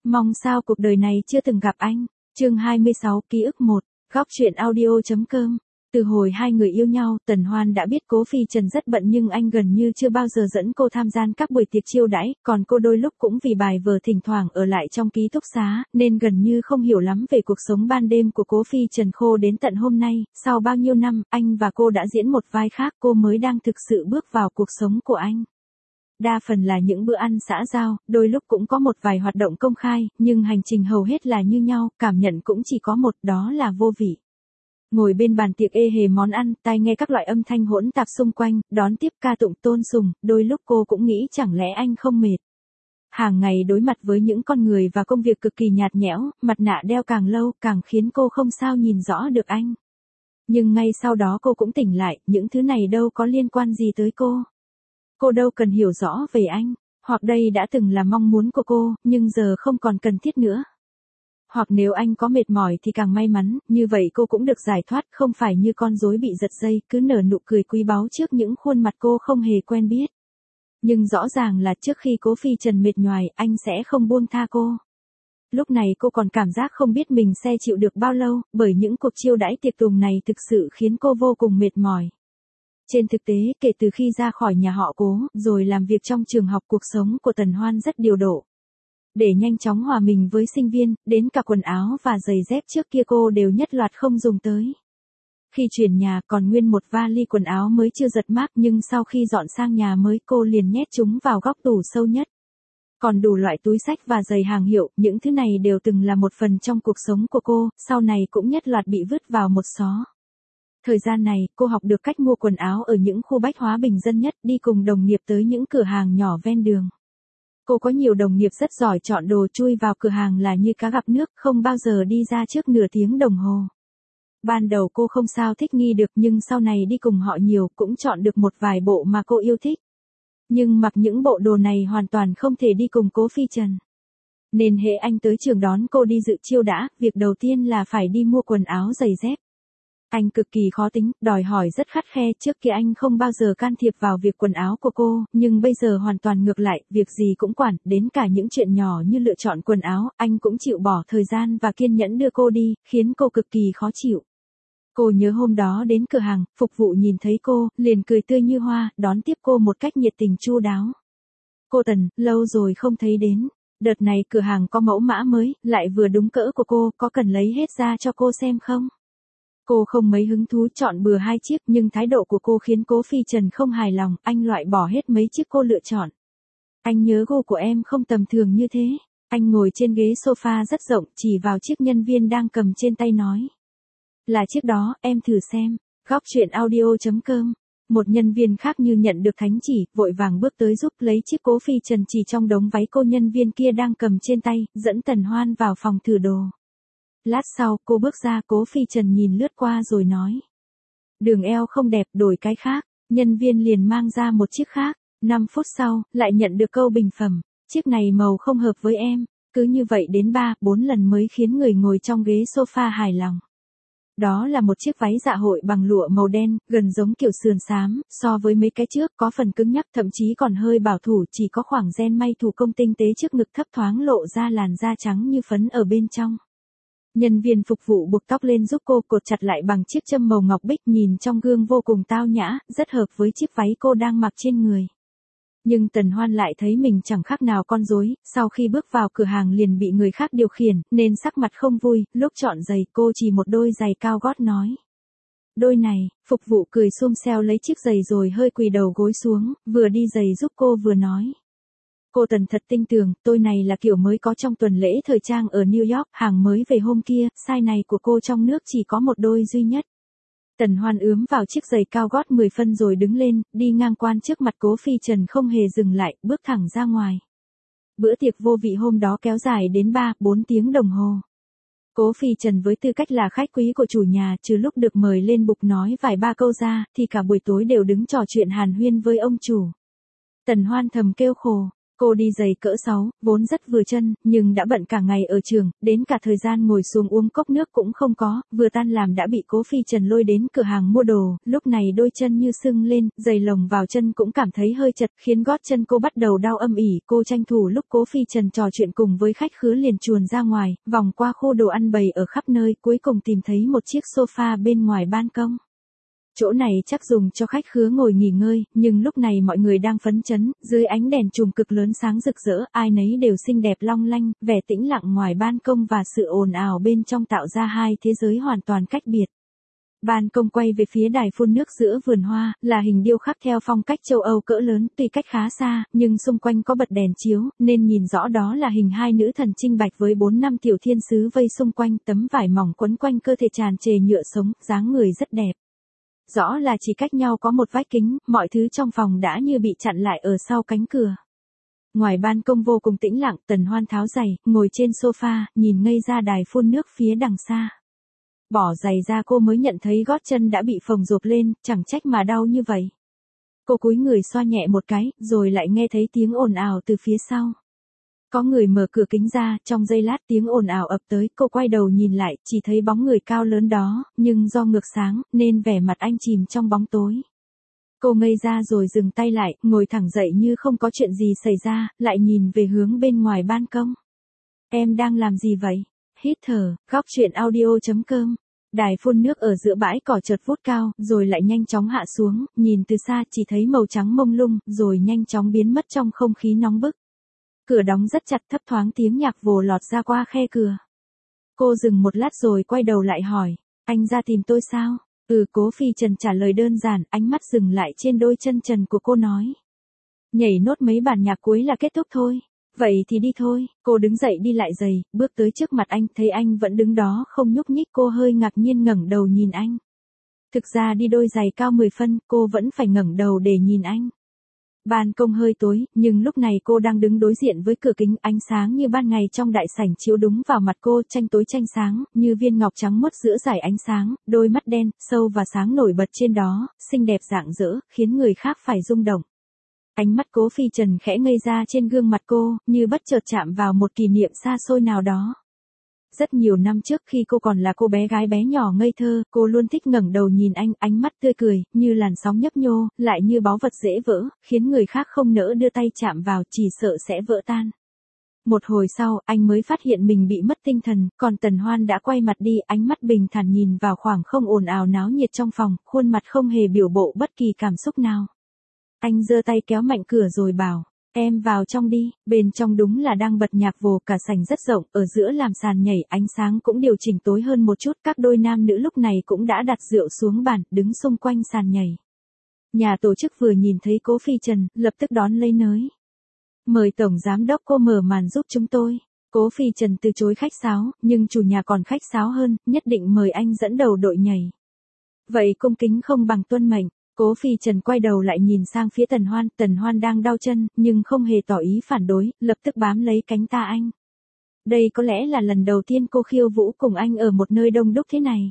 Mong sao cuộc đời này chưa từng gặp anh. Chương 26 ký ức 1. Góc truyện audio.com. Từ hồi hai người yêu nhau, Tần Hoan đã biết Cố Phi Trần rất bận nhưng anh gần như chưa bao giờ dẫn cô tham gia các buổi tiệc chiêu đãi, còn cô đôi lúc cũng vì bài vở thỉnh thoảng ở lại trong ký túc xá, nên gần như không hiểu lắm về cuộc sống ban đêm của Cố Phi Trần. Khô đến tận hôm nay, sau bao nhiêu năm, anh và cô đã diễn một vai khác, cô mới đang thực sự bước vào cuộc sống của anh. Đa phần là những bữa ăn xã giao, đôi lúc cũng có một vài hoạt động công khai, nhưng hành trình hầu hết là như nhau, cảm nhận cũng chỉ có một, đó là vô vị. Ngồi bên bàn tiệc ê hề món ăn, tai nghe các loại âm thanh hỗn tạp xung quanh, đón tiếp ca tụng tôn sùng, đôi lúc cô cũng nghĩ chẳng lẽ anh không mệt. Hàng ngày đối mặt với những con người và công việc cực kỳ nhạt nhẽo, mặt nạ đeo càng lâu càng khiến cô không sao nhìn rõ được anh. Nhưng ngay sau đó cô cũng tỉnh lại, những thứ này đâu có liên quan gì tới cô. Cô đâu cần hiểu rõ về anh, hoặc đây đã từng là mong muốn của cô, nhưng giờ không còn cần thiết nữa. Hoặc nếu anh có mệt mỏi thì càng may mắn, như vậy cô cũng được giải thoát, không phải như con rối bị giật dây, cứ nở nụ cười quý báu trước những khuôn mặt cô không hề quen biết. Nhưng rõ ràng là trước khi Cố Phi Trần mệt nhoài, anh sẽ không buông tha cô. Lúc này cô còn cảm giác không biết mình sẽ chịu được bao lâu, bởi những cuộc chiêu đãi tiệc tùng này thực sự khiến cô vô cùng mệt mỏi. Trên thực tế, kể từ khi ra khỏi nhà họ Cố, rồi làm việc trong trường học, cuộc sống của Tần Hoan rất điều độ. Để nhanh chóng hòa mình với sinh viên, đến cả quần áo và giày dép trước kia cô đều nhất loạt không dùng tới. Khi chuyển nhà còn nguyên một vali quần áo mới chưa giật mác, nhưng sau khi dọn sang nhà mới cô liền nhét chúng vào góc tủ sâu nhất. Còn đủ loại túi xách và giày hàng hiệu, những thứ này đều từng là một phần trong cuộc sống của cô, sau này cũng nhất loạt bị vứt vào một xó. Thời gian này, cô học được cách mua quần áo ở những khu bách hóa bình dân nhất, đi cùng đồng nghiệp tới những cửa hàng nhỏ ven đường. Cô có nhiều đồng nghiệp rất giỏi chọn đồ, chui vào cửa hàng là như cá gặp nước, không bao giờ đi ra trước nửa tiếng đồng hồ. Ban đầu cô không sao thích nghi được, nhưng sau này đi cùng họ nhiều, cũng chọn được một vài bộ mà cô yêu thích. Nhưng mặc những bộ đồ này hoàn toàn không thể đi cùng Cố Phi Trần. Nên hễ anh tới trường đón cô đi dự chiêu đãi, việc đầu tiên là phải đi mua quần áo giày dép. Anh cực kỳ khó tính, đòi hỏi rất khắt khe, trước kia anh không bao giờ can thiệp vào việc quần áo của cô, nhưng bây giờ hoàn toàn ngược lại, việc gì cũng quản, đến cả những chuyện nhỏ như lựa chọn quần áo, anh cũng chịu bỏ thời gian và kiên nhẫn đưa cô đi, khiến cô cực kỳ khó chịu. Cô nhớ hôm đó đến cửa hàng, phục vụ nhìn thấy cô, liền cười tươi như hoa, đón tiếp cô một cách nhiệt tình chu đáo. Cô Tần, lâu rồi không thấy đến. Đợt này cửa hàng có mẫu mã mới, lại vừa đúng cỡ của cô, có cần lấy hết ra cho cô xem không? Cô không mấy hứng thú, chọn bừa 2 chiếc, nhưng thái độ của cô khiến Cố Phi Trần không hài lòng, anh loại bỏ hết mấy chiếc cô lựa chọn. Anh nhớ gu của em không tầm thường như thế. Anh ngồi trên ghế sofa rất rộng, chỉ vào chiếc nhân viên đang cầm trên tay nói. Là chiếc đó, em thử xem. Góc truyện audio.com. Một nhân viên khác như nhận được thánh chỉ, vội vàng bước tới giúp lấy chiếc Cố Phi Trần chỉ trong đống váy cô nhân viên kia đang cầm trên tay, dẫn Tần Hoan vào phòng thử đồ. Lát sau, cô bước ra, Cố Phi Trần nhìn lướt qua rồi nói. Đường eo không đẹp, đổi cái khác. Nhân viên liền mang ra một chiếc khác. 5 phút sau, lại nhận được câu bình phẩm. Chiếc này màu không hợp với em. Cứ như vậy đến 3-4 lần mới khiến người ngồi trong ghế sofa hài lòng. Đó là một chiếc váy dạ hội bằng lụa màu đen, gần giống kiểu sườn xám, so với mấy cái trước, có phần cứng nhắc, thậm chí còn hơi bảo thủ, chỉ có khoảng ren may thủ công tinh tế trước ngực thấp thoáng lộ ra làn da trắng như phấn ở bên trong. Nhân viên phục vụ buộc tóc lên giúp cô, cột chặt lại bằng chiếc châm màu ngọc bích, nhìn trong gương vô cùng tao nhã, rất hợp với chiếc váy cô đang mặc trên người. Nhưng Tần Hoan lại thấy mình chẳng khác nào con rối, sau khi bước vào cửa hàng liền bị người khác điều khiển, nên sắc mặt không vui, lúc chọn giày cô chỉ một đôi giày cao gót nói. Đôi này, phục vụ cười xum xeo lấy chiếc giày rồi hơi quỳ đầu gối xuống, vừa đi giày giúp cô vừa nói. Cô Tần thật tinh tường, tôi này là kiểu mới có trong tuần lễ thời trang ở New York, hàng mới về hôm kia, size này của cô trong nước chỉ có một đôi duy nhất. Tần Hoan ướm vào chiếc giày cao gót 10 phân rồi đứng lên, đi ngang qua trước mặt Cố Phi Trần không hề dừng lại, bước thẳng ra ngoài. Bữa tiệc vô vị hôm đó kéo dài đến 3-4 tiếng đồng hồ. Cố Phi Trần với tư cách là khách quý của chủ nhà, trừ lúc được mời lên bục nói vài ba câu ra, thì cả buổi tối đều đứng trò chuyện hàn huyên với ông chủ. Tần Hoan thầm kêu khổ. Cô đi giày cỡ 6, vốn rất vừa chân, nhưng đã bận cả ngày ở trường, đến cả thời gian ngồi xuống uống cốc nước cũng không có, vừa tan làm đã bị Cố Phi Trần lôi đến cửa hàng mua đồ, lúc này đôi chân như sưng lên, giày lồng vào chân cũng cảm thấy hơi chật, khiến gót chân cô bắt đầu đau âm ỉ, cô tranh thủ lúc Cố Phi Trần trò chuyện cùng với khách khứa liền chuồn ra ngoài, vòng qua khu đồ ăn bày ở khắp nơi, cuối cùng tìm thấy một chiếc sofa bên ngoài ban công. Chỗ này chắc dùng cho khách khứa ngồi nghỉ ngơi, nhưng lúc này mọi người đang phấn chấn, dưới ánh đèn chùm cực lớn sáng rực rỡ, ai nấy đều xinh đẹp long lanh, vẻ tĩnh lặng ngoài ban công và sự ồn ào bên trong tạo ra hai thế giới hoàn toàn cách biệt. Ban công quay về phía đài phun nước giữa vườn hoa, là hình điêu khắc theo phong cách châu Âu cỡ lớn, tuy cách khá xa, nhưng xung quanh có bật đèn chiếu, nên nhìn rõ đó là hình hai nữ thần trinh bạch với 4-5 tiểu thiên sứ vây xung quanh, tấm vải mỏng quấn quanh cơ thể tràn trề nhựa sống, dáng người rất đẹp. Rõ là chỉ cách nhau có một vách kính, mọi thứ trong phòng đã như bị chặn lại ở sau cánh cửa. Ngoài ban công vô cùng tĩnh lặng, Tần Hoan tháo giày, ngồi trên sofa, nhìn ngây ra đài phun nước phía đằng xa. Bỏ giày ra cô mới nhận thấy gót chân đã bị phồng rộp lên, chẳng trách mà đau như vậy. Cô cúi người xoa nhẹ một cái, rồi lại nghe thấy tiếng ồn ào từ phía sau. Có người mở cửa kính ra, trong giây lát tiếng ồn ào ập tới, cô quay đầu nhìn lại, chỉ thấy bóng người cao lớn đó, nhưng do ngược sáng, nên vẻ mặt anh chìm trong bóng tối. Cô ngây ra rồi dừng tay lại, ngồi thẳng dậy như không có chuyện gì xảy ra, lại nhìn về hướng bên ngoài ban công. Em đang làm gì vậy? Hít thở, góc truyện audio.com. Đài phun nước ở giữa bãi cỏ chợt vút cao, rồi lại nhanh chóng hạ xuống, nhìn từ xa chỉ thấy màu trắng mông lung, rồi nhanh chóng biến mất trong không khí nóng bức. Cửa đóng rất chặt, thấp thoáng tiếng nhạc vồ lọt ra qua khe cửa. Cô dừng một lát rồi quay đầu lại hỏi, anh ra tìm tôi sao? Cố Phi Trần trả lời đơn giản, ánh mắt dừng lại trên đôi chân trần của cô nói. Nhảy nốt mấy bản nhạc cuối là kết thúc thôi. Vậy thì đi thôi, cô đứng dậy đi lại giày, bước tới trước mặt anh, thấy anh vẫn đứng đó không nhúc nhích, cô hơi ngạc nhiên ngẩng đầu nhìn anh. Thực ra đi đôi giày cao 10 phân, cô vẫn phải ngẩng đầu để nhìn anh. Ban công hơi tối, nhưng lúc này cô đang đứng đối diện với cửa kính, ánh sáng như ban ngày trong đại sảnh chiếu đúng vào mặt cô, tranh tối tranh sáng, như viên ngọc trắng muốt giữa dải ánh sáng, đôi mắt đen, sâu và sáng nổi bật trên đó, xinh đẹp rạng rỡ, khiến người khác phải rung động. Ánh mắt Cố Phi Trần khẽ ngây ra trên gương mặt cô, như bất chợt chạm vào một kỷ niệm xa xôi nào đó. Rất nhiều năm trước khi cô còn là cô bé gái bé nhỏ ngây thơ, cô luôn thích ngẩng đầu nhìn anh, ánh mắt tươi cười, như làn sóng nhấp nhô, lại như báu vật dễ vỡ, khiến người khác không nỡ đưa tay chạm vào, chỉ sợ sẽ vỡ tan. Một hồi sau, anh mới phát hiện mình bị mất tinh thần, còn Tần Hoan đã quay mặt đi, ánh mắt bình thản nhìn vào khoảng không ồn ào náo nhiệt trong phòng, khuôn mặt không hề biểu bộ bất kỳ cảm xúc nào. Anh giơ tay kéo mạnh cửa rồi bảo, em vào trong đi, bên trong đúng là đang bật nhạc vồ, cả sảnh rất rộng, ở giữa làm sàn nhảy, ánh sáng cũng điều chỉnh tối hơn một chút, các đôi nam nữ lúc này cũng đã đặt rượu xuống bàn, đứng xung quanh sàn nhảy. Nhà tổ chức vừa nhìn thấy Cố Phi Trần, lập tức đón lấy nới. Mời Tổng Giám đốc cô mở màn giúp chúng tôi. Cố Phi Trần từ chối khách sáo, nhưng chủ nhà còn khách sáo hơn, nhất định mời anh dẫn đầu đội nhảy. Vậy cung kính không bằng tuân mệnh. Cố Phi Trần quay đầu lại nhìn sang phía Tần Hoan đang đau chân, nhưng không hề tỏ ý phản đối, lập tức bám lấy cánh tay anh. Đây có lẽ là lần đầu tiên cô khiêu vũ cùng anh ở một nơi đông đúc thế này.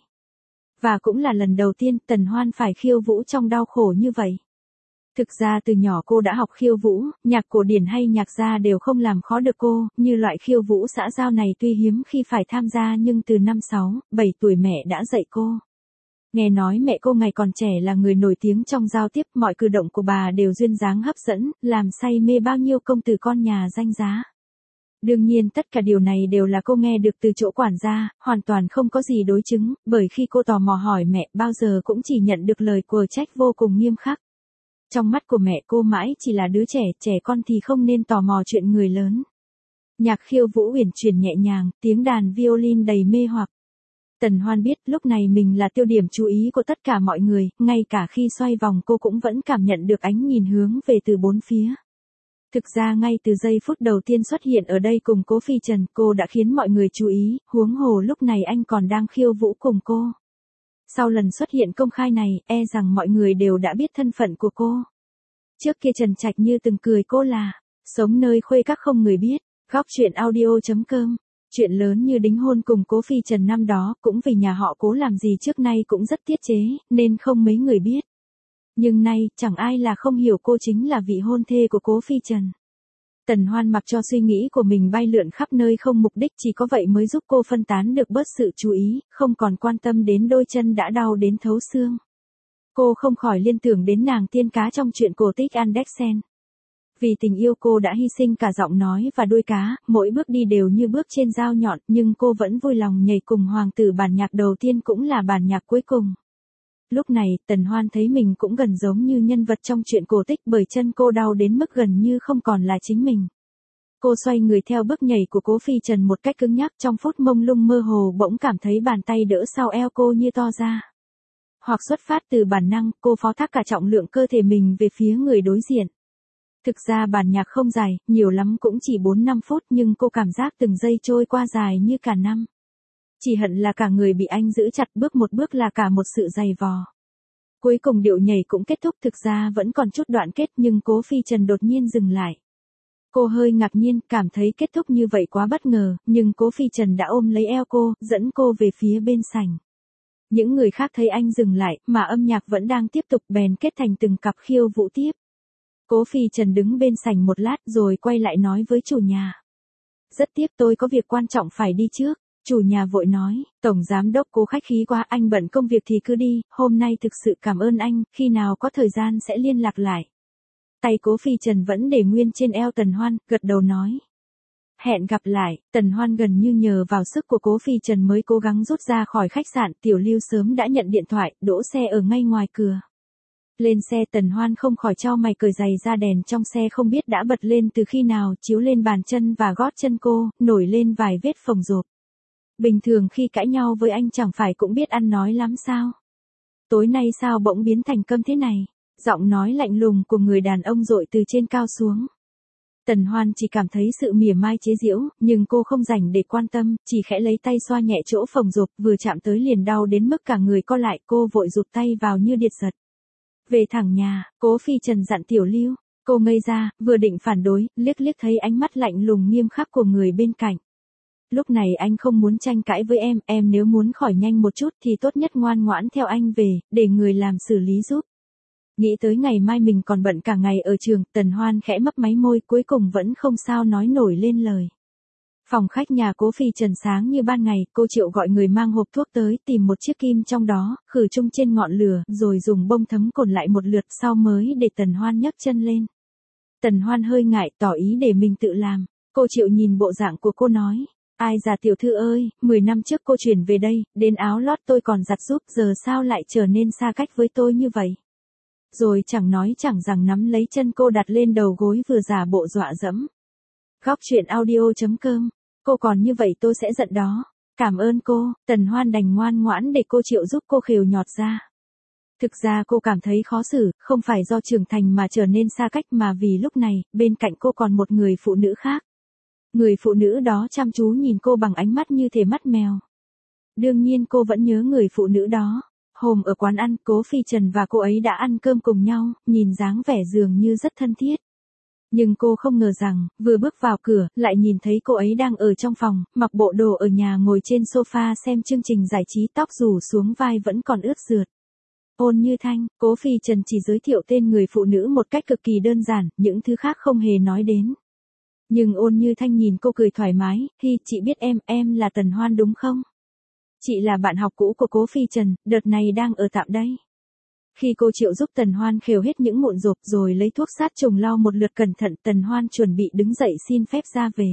Và cũng là lần đầu tiên Tần Hoan phải khiêu vũ trong đau khổ như vậy. Thực ra từ nhỏ cô đã học khiêu vũ, nhạc cổ điển hay nhạc gia đều không làm khó được cô, như loại khiêu vũ xã giao này tuy hiếm khi phải tham gia nhưng từ năm 6, 7 tuổi mẹ đã dạy cô. Nghe nói mẹ cô ngày còn trẻ là người nổi tiếng trong giao tiếp, mọi cử động của bà đều duyên dáng hấp dẫn, làm say mê bao nhiêu công tử con nhà danh giá. Đương nhiên tất cả điều này đều là cô nghe được từ chỗ quản gia, hoàn toàn không có gì đối chứng, bởi khi cô tò mò hỏi mẹ bao giờ cũng chỉ nhận được lời quở trách vô cùng nghiêm khắc. Trong mắt của mẹ cô mãi chỉ là đứa trẻ con thì không nên tò mò chuyện người lớn. Nhạc khiêu vũ uyển chuyển nhẹ nhàng, tiếng đàn violin đầy mê hoặc. Tần Hoan biết lúc này mình là tiêu điểm chú ý của tất cả mọi người, ngay cả khi xoay vòng cô cũng vẫn cảm nhận được ánh nhìn hướng về từ bốn phía. Thực ra ngay từ giây phút đầu tiên xuất hiện ở đây cùng Cố Phi Trần, cô đã khiến mọi người chú ý, huống hồ lúc này anh còn đang khiêu vũ cùng cô. Sau lần xuất hiện công khai này, e rằng mọi người đều đã biết thân phận của cô. Trước kia Trần Trạch như từng cười cô là, sống nơi khuê các không người biết, góc truyện audio.com. Chuyện lớn như đính hôn cùng Cố Phi Trần năm đó, cũng vì nhà họ Cố làm gì trước nay cũng rất tiết chế, nên không mấy người biết. Nhưng nay, chẳng ai là không hiểu cô chính là vị hôn thê của Cố Phi Trần. Tần Hoan mặc cho suy nghĩ của mình bay lượn khắp nơi không mục đích, chỉ có vậy mới giúp cô phân tán được bớt sự chú ý, không còn quan tâm đến đôi chân đã đau đến thấu xương. Cô không khỏi liên tưởng đến nàng tiên cá trong truyện cổ tích Andersen. Vì tình yêu cô đã hy sinh cả giọng nói và đuôi cá, mỗi bước đi đều như bước trên dao nhọn, nhưng cô vẫn vui lòng nhảy cùng hoàng tử bản nhạc đầu tiên cũng là bản nhạc cuối cùng. Lúc này, Tần Hoan thấy mình cũng gần giống như nhân vật trong truyện cổ tích, bởi chân cô đau đến mức gần như không còn là chính mình. Cô xoay người theo bước nhảy của Cố Phi Trần một cách cứng nhắc, trong phút mông lung mơ hồ bỗng cảm thấy bàn tay đỡ sau eo cô như to ra. Hoặc xuất phát từ bản năng, cô phó thác cả trọng lượng cơ thể mình về phía người đối diện. Thực ra bản nhạc không dài, nhiều lắm cũng chỉ 4-5 phút, nhưng cô cảm giác từng giây trôi qua dài như cả năm. Chỉ hận là cả người bị anh giữ chặt, bước một bước là cả một sự dày vò. Cuối cùng điệu nhảy cũng kết thúc, thực ra vẫn còn chút đoạn kết nhưng Cố Phi Trần đột nhiên dừng lại. Cô hơi ngạc nhiên, cảm thấy kết thúc như vậy quá bất ngờ, nhưng Cố Phi Trần đã ôm lấy eo cô, dẫn cô về phía bên sảnh. Những người khác thấy anh dừng lại, mà âm nhạc vẫn đang tiếp tục, bèn kết thành từng cặp khiêu vũ tiếp. Cố Phi Trần đứng bên sảnh một lát rồi quay lại nói với chủ nhà. Rất tiếc, tôi có việc quan trọng phải đi trước. Chủ nhà vội nói, Tổng Giám Đốc Cố khách khí quá, anh bận công việc thì cứ đi, hôm nay thực sự cảm ơn anh, khi nào có thời gian sẽ liên lạc lại. Tay Cố Phi Trần vẫn để nguyên trên eo Tần Hoan, gật đầu nói. Hẹn gặp lại. Tần Hoan gần như nhờ vào sức của Cố Phi Trần mới cố gắng rút ra khỏi khách sạn. Tiểu Lưu sớm đã nhận điện thoại, đỗ xe ở ngay ngoài cửa. Lên xe, Tần Hoan không khỏi chau mày, cởi giày ra, đèn trong xe không biết đã bật lên từ khi nào, chiếu lên bàn chân và gót chân cô, nổi lên vài vết phồng rộp. Bình thường khi cãi nhau với anh chẳng phải cũng biết ăn nói lắm sao? Tối nay sao bỗng biến thành câm thế này? Giọng nói lạnh lùng của người đàn ông dội từ trên cao xuống. Tần Hoan chỉ cảm thấy sự mỉa mai chế giễu, nhưng cô không rảnh để quan tâm, chỉ khẽ lấy tay xoa nhẹ chỗ phồng rộp, vừa chạm tới liền đau đến mức cả người co lại, cô vội rụt tay vào như điện giật. Về thẳng nhà, Cố Phi Trần dặn Tiểu Lưu. Cô ngây ra, vừa định phản đối, liếc thấy ánh mắt lạnh lùng nghiêm khắc của người bên cạnh. Lúc này anh không muốn tranh cãi với em nếu muốn khỏi nhanh một chút thì tốt nhất ngoan ngoãn theo anh về, để người làm xử lý giúp. Nghĩ tới ngày mai mình còn bận cả ngày ở trường, Tần Hoan khẽ mấp máy môi, cuối cùng vẫn không sao nói nổi lên lời. Phòng khách nhà Cố Phi Trần sáng như ban ngày, cô Triệu gọi người mang hộp thuốc tới, tìm một chiếc kim trong đó, khử chung trên ngọn lửa, rồi dùng bông thấm cồn lại một lượt, sau mới để Tần Hoan nhấc chân lên. Tần Hoan hơi ngại, tỏ ý để mình tự làm. Cô Triệu nhìn bộ dạng của cô nói. Ai già tiểu thư ơi, 10 năm trước cô chuyển về đây, đến áo lót tôi còn giặt giúp, giờ sao lại trở nên xa cách với tôi như vậy? Rồi chẳng nói chẳng rằng nắm lấy chân cô đặt lên đầu gối, vừa giả bộ dọa dẫm. Góc truyện audio.com. Cô còn như vậy tôi sẽ giận đó. Cảm ơn cô. Tần Hoan đành ngoan ngoãn để cô Triệu giúp cô khều nhọt ra. Thực ra cô cảm thấy khó xử, không phải do trưởng thành mà trở nên xa cách, mà vì lúc này, bên cạnh cô còn một người phụ nữ khác. Người phụ nữ đó chăm chú nhìn cô bằng ánh mắt như thể mắt mèo. Đương nhiên cô vẫn nhớ người phụ nữ đó. Hôm ở quán ăn, Cố Phi Trần và cô ấy đã ăn cơm cùng nhau, nhìn dáng vẻ dường như rất thân thiết. Nhưng cô không ngờ rằng, vừa bước vào cửa, lại nhìn thấy cô ấy đang ở trong phòng, mặc bộ đồ ở nhà, ngồi trên sofa xem chương trình giải trí, tóc rủ xuống vai vẫn còn ướt rượt. Ôn Như Thanh. Cố Phi Trần chỉ giới thiệu tên người phụ nữ một cách cực kỳ đơn giản, những thứ khác không hề nói đến. Nhưng Ôn Như Thanh nhìn cô cười thoải mái, chị biết em là Tần Hoan đúng không? Chị là bạn học cũ của Cố Phi Trần, đợt này đang ở tạm đây. Khi cô Triệu giúp Tần Hoan khều hết những mụn rộp rồi lấy thuốc sát trùng lau một lượt cẩn thận, Tần Hoan chuẩn bị đứng dậy xin phép ra về.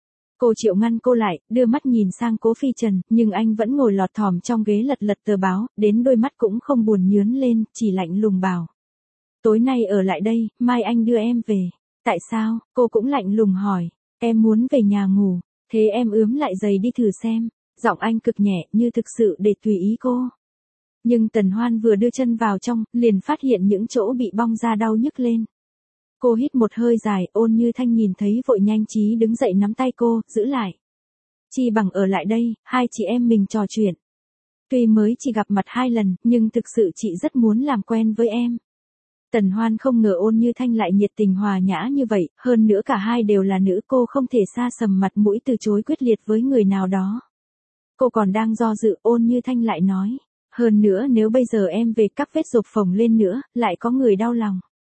Cô Triệu ngăn cô lại, đưa mắt nhìn sang Cố Phi Trần, nhưng anh vẫn ngồi lọt thỏm trong ghế lật tờ báo, đến đôi mắt cũng không buồn nhướn lên, chỉ lạnh lùng bảo. Tối nay ở lại đây, mai anh đưa em về. Tại sao? Cô cũng lạnh lùng hỏi. Em muốn về nhà ngủ, thế em ướm lại giày đi thử xem. Giọng anh cực nhẹ, như thực sự để tùy ý cô. Nhưng Tần Hoan vừa đưa chân vào trong, liền phát hiện những chỗ bị bong ra đau nhức lên. Cô hít một hơi dài, Ôn Như Thanh nhìn thấy vội nhanh trí đứng dậy nắm tay cô, giữ lại. Chi bằng ở lại đây, hai chị em mình trò chuyện. Tuy mới chỉ gặp mặt 2 lần, nhưng thực sự chị rất muốn làm quen với em. Tần Hoan không ngờ Ôn Như Thanh lại nhiệt tình hòa nhã như vậy, hơn nữa cả hai đều là nữ, cô không thể xa sầm mặt mũi từ chối quyết liệt với người nào đó. Cô còn đang do dự, Ôn Như Thanh lại nói. Hơn nữa nếu bây giờ em về, các vết rộp phồng lên nữa, lại có người đau lòng.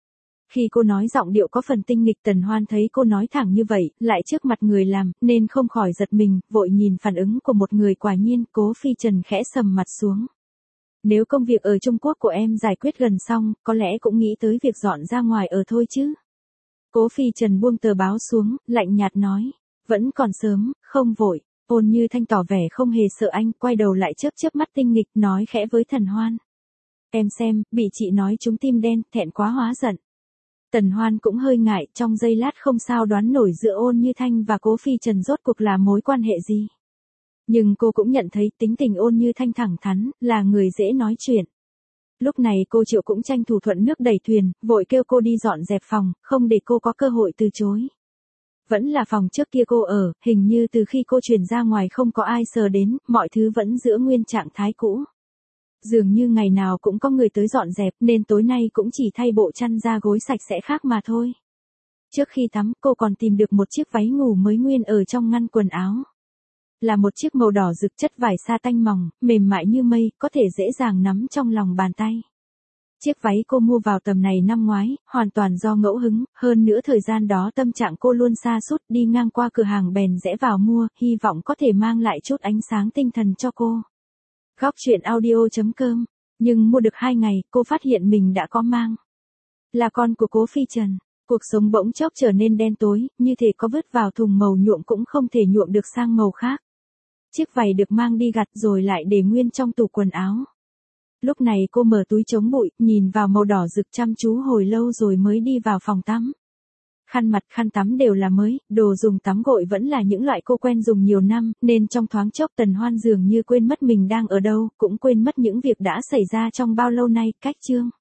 Khi cô nói giọng điệu có phần tinh nghịch, Tần Hoan thấy cô nói thẳng như vậy, lại trước mặt người làm, nên không khỏi giật mình, vội nhìn phản ứng của một người. Quả nhiên, Cố Phi Trần khẽ sầm mặt xuống. Nếu công việc ở Trung Quốc của em giải quyết gần xong, có lẽ cũng nghĩ tới việc dọn ra ngoài ở thôi chứ. Cố Phi Trần buông tờ báo xuống, lạnh nhạt nói. Vẫn còn sớm, không vội. Ôn Như Thanh tỏ vẻ không hề sợ anh, quay đầu lại chớp chớp mắt tinh nghịch, nói khẽ với Tần Hoan. Em xem, bị chị nói trúng tim đen, thẹn quá hóa giận. Tần Hoan cũng hơi ngại, trong giây lát không sao đoán nổi giữa Ôn Như Thanh và Cố Phi Trần rốt cuộc là mối quan hệ gì. Nhưng cô cũng nhận thấy tính tình Ôn Như Thanh thẳng thắn, là người dễ nói chuyện. Lúc này cô Triệu cũng tranh thủ thuận nước đẩy thuyền, vội kêu cô đi dọn dẹp phòng, không để cô có cơ hội từ chối. Vẫn là phòng trước kia cô ở, hình như từ khi cô chuyển ra ngoài không có ai sờ đến, mọi thứ vẫn giữ nguyên trạng thái cũ. Dường như ngày nào cũng có người tới dọn dẹp, nên tối nay cũng chỉ thay bộ chăn ra gối sạch sẽ khác mà thôi. Trước khi tắm, cô còn tìm được một chiếc váy ngủ mới nguyên ở trong ngăn quần áo. Là một chiếc màu đỏ rực, chất vải sa tanh mỏng, mềm mại như mây, có thể dễ dàng nắm trong lòng bàn tay. Chiếc váy cô mua vào tầm này năm ngoái, hoàn toàn do ngẫu hứng, hơn nữa thời gian đó tâm trạng cô luôn sa sút, đi ngang qua cửa hàng bèn rẽ vào mua, hy vọng có thể mang lại chút ánh sáng tinh thần cho cô. Góc truyện audio.com, nhưng mua được 2 ngày, cô phát hiện mình đã có mang. Là con của Cố Phi Trần. Cuộc sống bỗng chốc trở nên đen tối, như thể có vứt vào thùng màu nhuộm cũng không thể nhuộm được sang màu khác. Chiếc váy được mang đi gặt rồi lại để nguyên trong tủ quần áo. Lúc này cô mở túi chống bụi, nhìn vào màu đỏ rực chăm chú hồi lâu rồi mới đi vào phòng tắm. Khăn mặt khăn tắm đều là mới, đồ dùng tắm gội vẫn là những loại cô quen dùng nhiều năm, nên trong thoáng chốc Tần Hoan dường như quên mất mình đang ở đâu, cũng quên mất những việc đã xảy ra trong bao lâu nay. Cách chương